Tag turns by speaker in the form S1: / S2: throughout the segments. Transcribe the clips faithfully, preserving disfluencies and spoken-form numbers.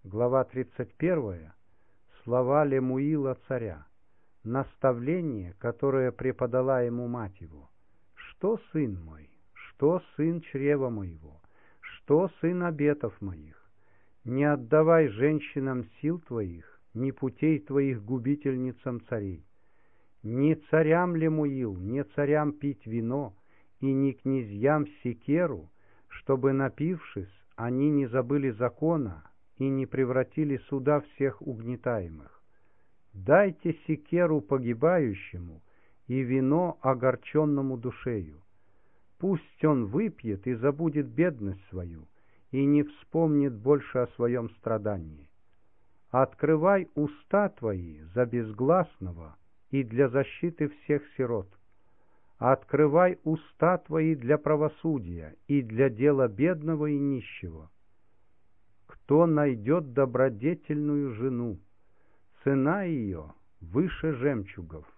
S1: глава тридцать первая, слова Лемуила царя, наставление, которое преподала ему мать его. «Что, сын мой, что, сын чрева моего, что, сын обетов моих? Не отдавай женщинам сил твоих, ни путей твоих губительницам царей. Не царям Лемуил, не царям пить вино, и не князьям секеру, чтобы, напившись, они не забыли закона и не превратили суда всех угнетаемых. Дайте секеру погибающему и вино огорченному душею. Пусть он выпьет и забудет бедность свою, и не вспомнит больше о своем страдании. Открывай уста твои за безгласного и для защиты всех сирот. Открывай уста твои для правосудия и для дела бедного и нищего. Кто найдет добродетельную жену, цена ее выше жемчугов.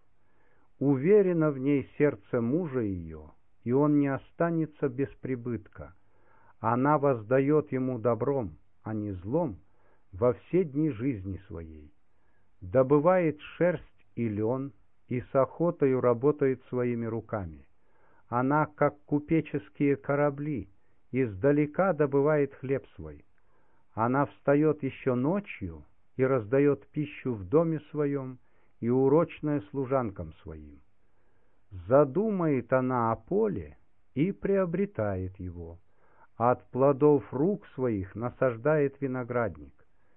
S1: Уверено в ней сердце мужа ее, и он не останется без прибытка. Она воздает ему добром, а не злом, во все дни жизни своей. Добывает шерсть и лен, и с охотою работает своими руками. Она, как купеческие корабли, издалека добывает хлеб свой. Она встает еще ночью и раздает пищу в доме своем и урочное служанкам своим. Задумает она о поле и приобретает его. От плодов рук своих насаждает виноградник.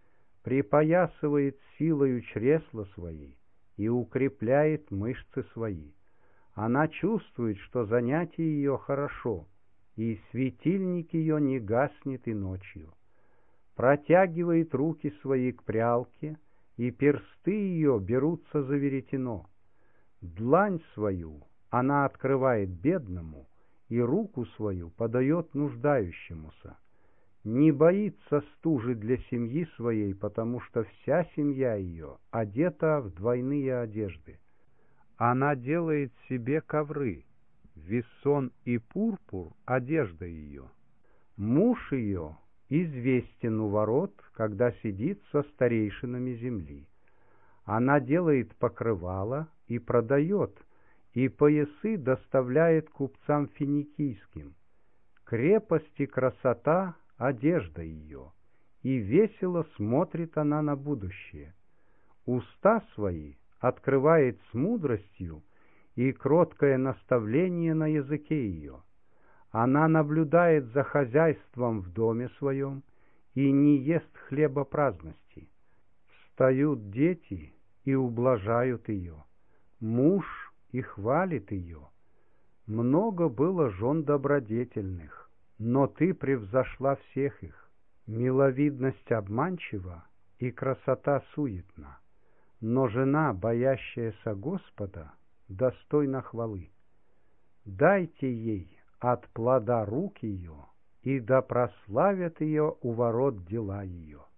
S1: Припоясывает силою чресла свои и укрепляет мышцы свои. Она чувствует, что занятие ее хорошо, и светильник ее не гаснет и ночью. Протягивает руки свои к прялке, и персты ее берутся за веретено. Длань свою она открывает бедному, и руку свою подает нуждающемуся. Не боится стужи для семьи своей, потому что вся семья ее одета в двойные одежды. Она делает себе ковры, вессон и пурпур — одежда ее. Муж ее известен у ворот, когда сидит со старейшинами земли. Она делает покрывала и продает, и поясы доставляет купцам финикийским. Крепость и красота — одежда ее, и весело смотрит она на будущее. Уста свои открывает с мудростью, и кроткое наставление на языке ее. Она наблюдает за хозяйством в доме своем и не ест хлеба праздности. Встают дети и ублажают ее, муж и хвалит ее. Много было жен добродетельных, но ты превзошла всех их. Миловидность обманчива и красота суетна, но жена, боящаяся Господа, достойна хвалы. Дайте ей от плода рук ее, и да прославят ее у ворот дела ее.